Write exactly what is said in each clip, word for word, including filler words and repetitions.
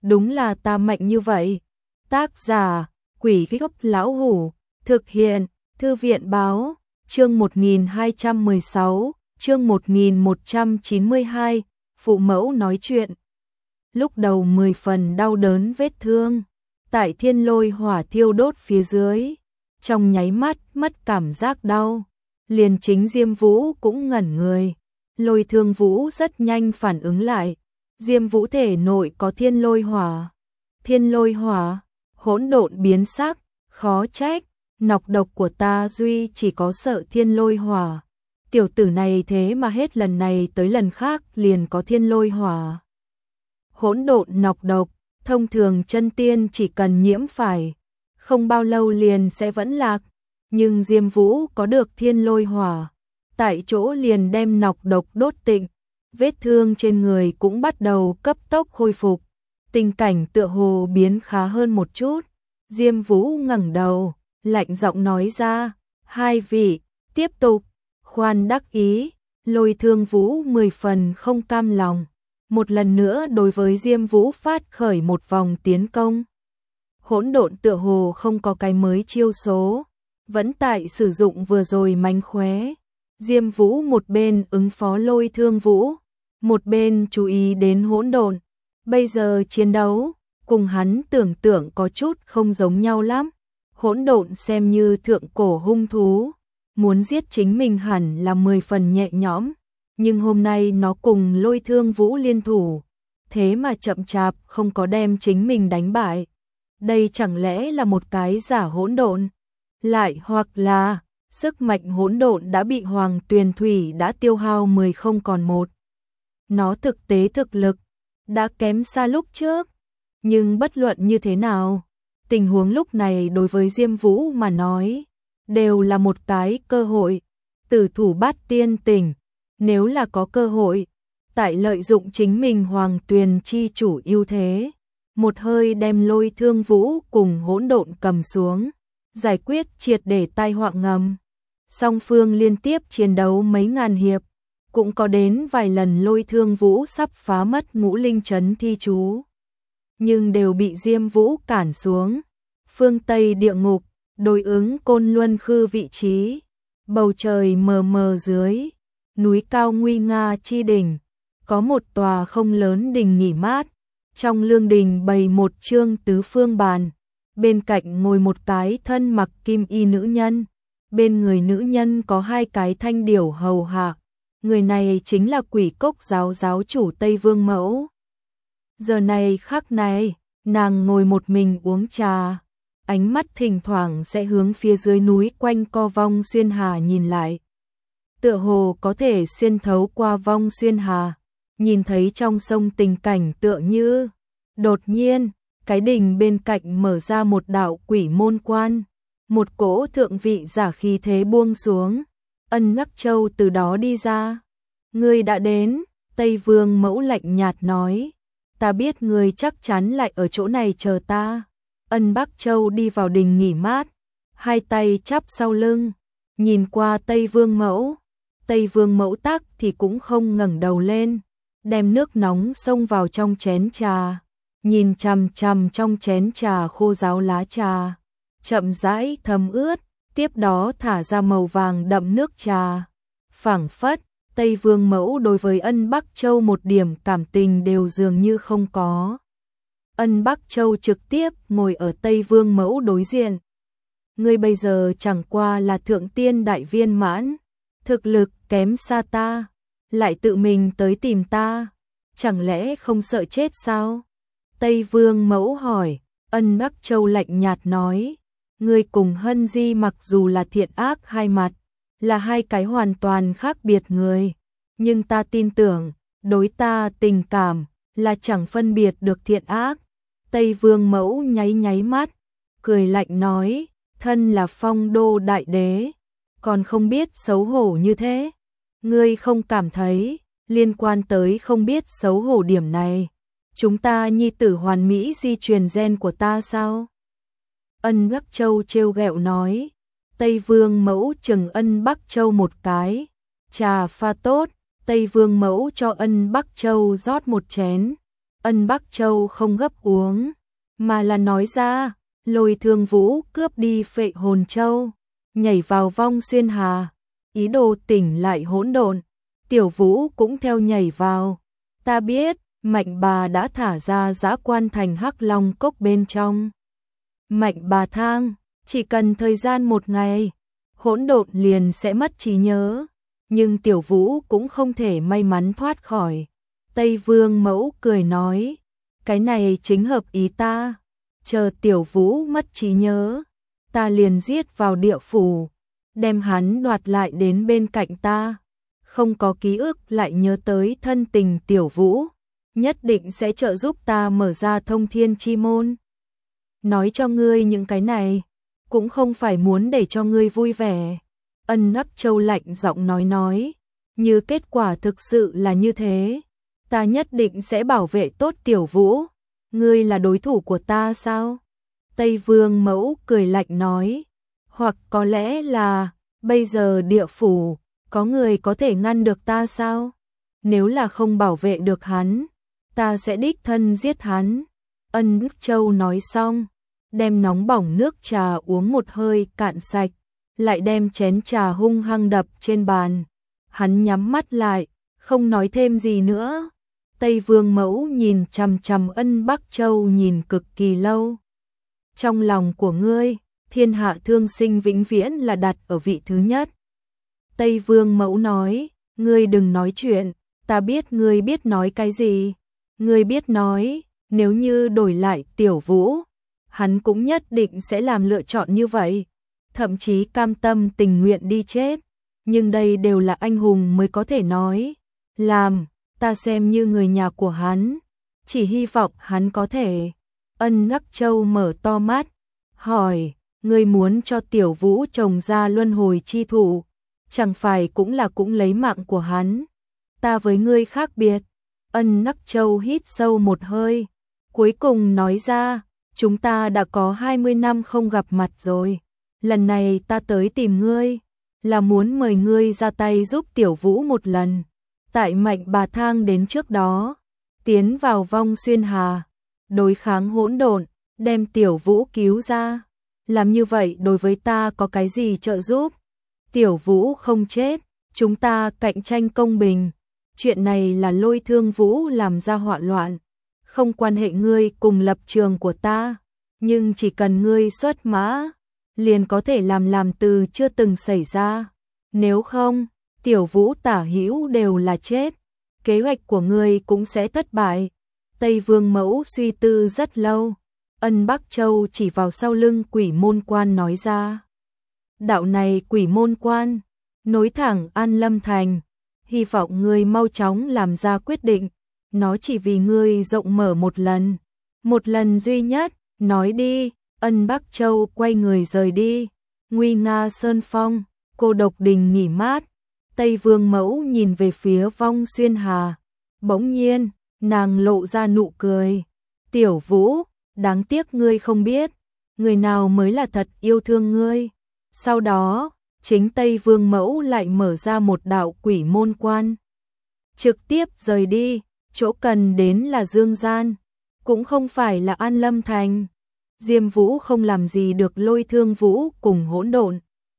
đúng là ta mạnh như vậy. Tác giả, Quỷ Gốc Lão Hủ, thực hiện, Thư viện báo, chương một nghìn hai trăm mười sáu, chương một nghìn một trăm chín mươi hai, phụ mẫu nói chuyện. Lúc đầu mười phần đau đớn vết thương, tại thiên lôi hỏa thiêu đốt phía dưới, trong nháy mắt mất cảm giác đau, liền chính Diêm Vũ cũng ngẩn người. Lôi Thương Vũ rất nhanh phản ứng lại, Diêm Vũ thể nội có thiên lôi hỏa. Thiên lôi hỏa, hỗn độn biến sắc, khó trách, nọc độc của ta duy chỉ có sợ thiên lôi hỏa. Tiểu tử này thế mà hết lần này tới lần khác liền có thiên lôi hỏa. Hỗn độn nọc độc, thông thường chân tiên chỉ cần nhiễm phải, không bao lâu liền sẽ vẫn lạc, nhưng Diêm Vũ có được thiên lôi hỏa, tại chỗ liền đem nọc độc đốt tịnh, vết thương trên người cũng bắt đầu cấp tốc khôi phục, tình cảnh tựa hồ biến khá hơn một chút. Diêm Vũ ngẩng đầu, lạnh giọng nói ra, hai vị, tiếp tục, khoan đắc ý. Lôi Thương Vũ mười phần không cam lòng, một lần nữa đối với Diêm Vũ phát khởi một vòng tiến công. Hỗn độn tựa hồ không có cái mới chiêu số, vẫn tại sử dụng vừa rồi mánh khóe. Diêm Vũ một bên ứng phó Lôi Thương Vũ, một bên chú ý đến hỗn độn. Bây giờ chiến đấu, cùng hắn tưởng tượng có chút không giống nhau lắm. Hỗn độn xem như thượng cổ hung thú, muốn giết chính mình hẳn là mười phần nhẹ nhõm, nhưng hôm nay nó cùng Lôi Thương Vũ liên thủ, thế mà chậm chạp không có đem chính mình đánh bại. Đây chẳng lẽ là một cái giả hỗn độn? Lại hoặc là sức mạnh hỗn độn đã bị Hoàng Tuyền Thủy đã tiêu hao mười không còn một. Nó thực tế thực lực đã kém xa lúc trước, nhưng bất luận như thế nào, tình huống lúc này đối với Diêm Vũ mà nói đều là một cái cơ hội. Tử thủ bát tiên tỉnh, nếu là có cơ hội, tại lợi dụng chính mình Hoàng Tuyền chi chủ ưu thế, một hơi đem Lôi Thương Vũ cùng hỗn độn cầm xuống, giải quyết triệt để tai họa ngầm. Song phương liên tiếp chiến đấu mấy ngàn hiệp, cũng có đến vài lần Lôi Thương Vũ sắp phá mất ngũ linh trấn thi chú, nhưng đều bị Diêm Vũ cản xuống. Phương Tây địa ngục, đối ứng Côn Luân Khư vị trí, bầu trời mờ mờ dưới, núi cao nguy nga chi đỉnh, có một tòa không lớn đình nghỉ mát, trong lương đình bày một chương tứ phương bàn, bên cạnh ngồi một cái thân mặc kim y nữ nhân, bên người nữ nhân có hai cái thanh điểu hầu hạ, người này chính là Quỷ Cốc giáo giáo chủ Tây Vương Mẫu. Giờ này khắc này, nàng ngồi một mình uống trà, ánh mắt thỉnh thoảng sẽ hướng phía dưới núi quanh co Vong Xuyên Hà nhìn lại. Tựa hồ có thể xuyên thấu qua Vong Xuyên Hà, nhìn thấy trong sông tình cảnh tựa như. Đột nhiên, cái đình bên cạnh mở ra một đạo quỷ môn quan, một cỗ thượng vị giả khí thế buông xuống, Ân Ngắc Châu từ đó đi ra. Ngươi đã đến, Tây Vương Mẫu lạnh nhạt nói, ta biết ngươi chắc chắn lại ở chỗ này chờ ta. Ân Bắc Châu đi vào đình nghỉ mát, hai tay chắp sau lưng, nhìn qua Tây Vương Mẫu. Tây Vương Mẫu tắc thì cũng không ngẩng đầu lên, đem nước nóng xông vào trong chén trà, nhìn chằm chằm trong chén trà khô ráo lá trà, chậm rãi thấm ướt, tiếp đó thả ra màu vàng đậm nước trà. Phảng phất, Tây Vương Mẫu đối với Ân Bắc Châu một điểm cảm tình đều dường như không có. Ân Bắc Châu trực tiếp ngồi ở Tây Vương Mẫu đối diện. Ngươi bây giờ chẳng qua là thượng tiên đại viên mãn, thực lực kém xa ta, lại tự mình tới tìm ta, chẳng lẽ không sợ chết sao? Tây Vương Mẫu hỏi. Ân Bắc Châu lạnh nhạt nói, ngươi cùng Hân Di mặc dù là thiện ác hai mặt, là hai cái hoàn toàn khác biệt người, nhưng ta tin tưởng, đối ta tình cảm là chẳng phân biệt được thiện ác. Tây Vương Mẫu nháy nháy mắt, cười lạnh nói, thân là Phong Đô đại đế, còn không biết xấu hổ như thế. Ngươi không cảm thấy, liên quan tới không biết xấu hổ điểm này, chúng ta nhi tử hoàn mỹ di truyền gen của ta sao? Ân Bắc Châu trêu ghẹo nói. Tây Vương Mẫu chừng Ân Bắc Châu một cái, trà pha tốt, Tây Vương Mẫu cho Ân Bắc Châu rót một chén, Ân Bắc Châu không gấp uống, mà là nói ra, Lôi Thương Vũ cướp đi Phệ Hồn Châu, nhảy vào vong xuyên hà, ý đồ tỉnh lại hỗn độn. Tiểu Vũ cũng theo nhảy vào. Ta biết, Mạnh Bà đã thả ra dã quan thành Hắc Long cốc bên trong. Mạnh Bà thang, chỉ cần thời gian một ngày, hỗn độn liền sẽ mất trí nhớ, nhưng Tiểu Vũ cũng không thể may mắn thoát khỏi. Tây Vương Mẫu cười nói, cái này chính hợp ý ta, chờ Tiểu Vũ mất trí nhớ, ta liền giết vào địa phủ, đem hắn đoạt lại đến bên cạnh ta, không có ký ức lại nhớ tới thân tình Tiểu Vũ, nhất định sẽ trợ giúp ta mở ra thông thiên chi môn. Nói cho ngươi những cái này, cũng không phải muốn để cho ngươi vui vẻ. Ân Bắc Châu lạnh giọng nói nói, như kết quả thực sự là như thế, ta nhất định sẽ bảo vệ tốt Tiểu Vũ. Ngươi là đối thủ của ta sao? Tây Vương Mẫu cười lạnh nói, hoặc có lẽ là, bây giờ địa phủ, có người có thể ngăn được ta sao? Nếu là không bảo vệ được hắn, ta sẽ đích thân giết hắn. Ân Bắc Châu nói xong, đem nóng bỏng nước trà uống một hơi cạn sạch, lại đem chén trà hung hăng đập trên bàn. Hắn nhắm mắt lại, không nói thêm gì nữa. Tây Vương Mẫu nhìn chằm chằm Ân Bắc Châu nhìn cực kỳ lâu. Trong lòng của ngươi, thiên hạ thương sinh vĩnh viễn là đặt ở vị thứ nhất. Tây Vương Mẫu nói, ngươi đừng nói chuyện, ta biết ngươi biết nói cái gì. Ngươi biết nói, nếu như đổi lại Tiểu Vũ, hắn cũng nhất định sẽ làm lựa chọn như vậy, thậm chí cam tâm tình nguyện đi chết. Nhưng đây đều là anh hùng mới có thể nói. Làm, ta xem như người nhà của hắn, chỉ hy vọng hắn có thể. Ân Bắc Châu mở to mắt, hỏi, ngươi muốn cho Tiểu Vũ trồng ra luân hồi chi thụ, chẳng phải cũng là cũng lấy mạng của hắn. Ta với ngươi khác biệt. Ân Bắc Châu hít sâu một hơi, cuối cùng nói ra, chúng ta đã có hai mươi năm không gặp mặt rồi. Lần này ta tới tìm ngươi, là muốn mời ngươi ra tay giúp Tiểu Vũ một lần. Tại Mạnh Bà thang đến trước đó, tiến vào vong xuyên hà, đối kháng hỗn độn, đem Tiểu Vũ cứu ra. Làm như vậy đối với ta có cái gì trợ giúp? Tiểu Vũ không chết, chúng ta cạnh tranh công bình. Chuyện này là Lôi Thương Vũ làm ra họa loạn, không quan hệ ngươi cùng lập trường của ta, nhưng chỉ cần ngươi xuất mã, liền có thể làm làm từ chưa từng xảy ra. Nếu không, Tiểu Vũ tả hữu đều là chết, kế hoạch của ngươi cũng sẽ thất bại. Tây Vương Mẫu suy tư rất lâu, Ân Bắc Châu chỉ vào sau lưng Quỷ Môn Quan nói ra. Đạo này Quỷ Môn Quan, nối thẳng An Lâm Thành, hy vọng ngươi mau chóng làm ra quyết định, nó chỉ vì ngươi rộng mở một lần, một lần duy nhất, nói đi. Ân Bắc Châu quay người rời đi, nguy nga sơn phong, cô độc đình nghỉ mát. Tây Vương Mẫu nhìn về phía vong xuyên hà, bỗng nhiên, nàng lộ ra nụ cười. Tiểu Vũ, đáng tiếc ngươi không biết, người nào mới là thật yêu thương ngươi. Sau đó, chính Tây Vương Mẫu lại mở ra một đạo Quỷ Môn Quan, trực tiếp rời đi, chỗ cần đến là Dương Gian, cũng không phải là An Lâm Thành. Diêm Vũ không làm gì được Lôi Thương Vũ cùng hỗn độn.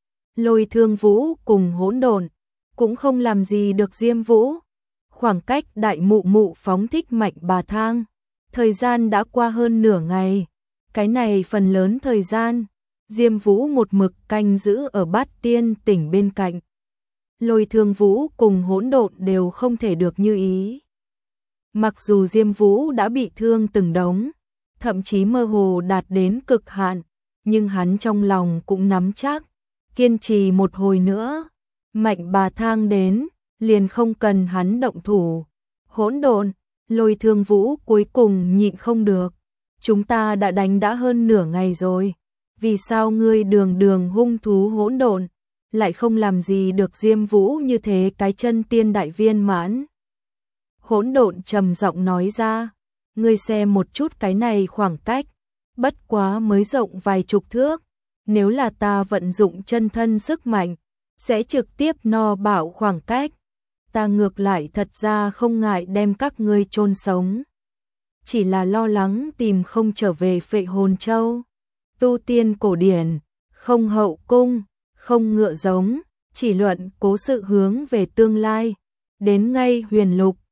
Lôi Thương Vũ cùng hỗn độn cũng không làm gì được Diêm Vũ. Khoảng cách Đại Mụ Mụ phóng thích Mạnh Bà thang, thời gian đã qua hơn nửa ngày. Cái này phần lớn thời gian, Diêm Vũ một mực canh giữ ở Bát Tiên tỉnh bên cạnh. Lôi Thương Vũ cùng hỗn độn đều không thể được như ý. Mặc dù Diêm Vũ đã bị thương từng đống, thậm chí mơ hồ đạt đến cực hạn, nhưng hắn trong lòng cũng nắm chắc, kiên trì một hồi nữa, Mạnh Bà thang đến, liền không cần hắn động thủ. Hỗn độn, Lôi Thương Vũ cuối cùng nhịn không được, chúng ta đã đánh đã hơn nửa ngày rồi, vì sao ngươi đường đường hung thú hỗn độn, lại không làm gì được Diêm Vũ như thế cái chân tiên đại viên mãn? Hỗn độn trầm giọng nói ra, ngươi xem một chút cái này khoảng cách, bất quá mới rộng vài chục thước, nếu là ta vận dụng chân thân sức mạnh, sẽ trực tiếp no bạo khoảng cách. Ta ngược lại thật ra không ngại đem các ngươi chôn sống. chỉ là lo lắng tìm không trở về Phệ Hồn Châu. Tu tiên cổ điển, không hậu cung, không ngựa giống, chỉ luận cố sự hướng về tương lai. Đến ngay huyền lục,